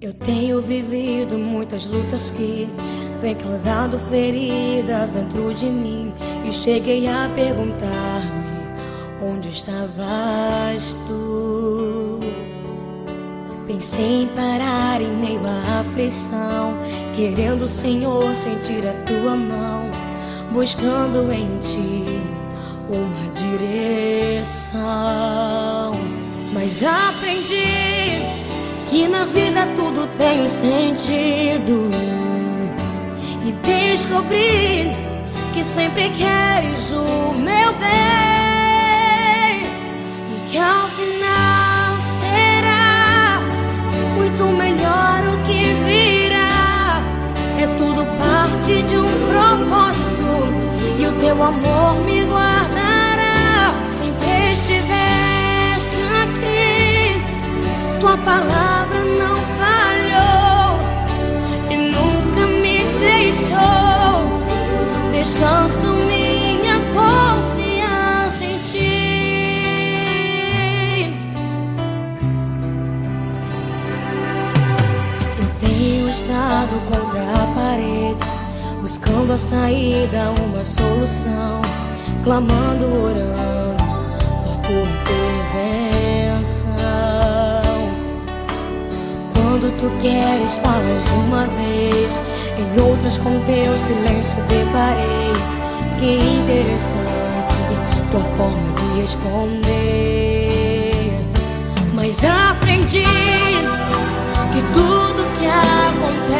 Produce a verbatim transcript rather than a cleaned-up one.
Eu tenho vivido muitas lutas que têm causado feridas dentro de mim, e cheguei a perguntar-me: onde estavas tu? Pensei em parar em meio à aflição, querendo, Senhor, sentir a tua mão, buscando em ti uma direção. Mas aprendi que na vida tudo tem um sentido, e descobri que sempre queres o meu bem, e que ao final será muito melhor o que virá. É tudo parte de um propósito, e o teu amor me guardará. Sempre estiveste aqui, tua palavra não falhou e nunca me deixou. Descanso minha confiança em ti. Eu tenho estado contra a parede, buscando a saída, uma solução, clamando, orando por tua intervenção. Quando tu queres, falas de uma vez, em outras com teu silêncio deparei. Que interessante tua forma de responder. Mas aprendi que tudo que acontece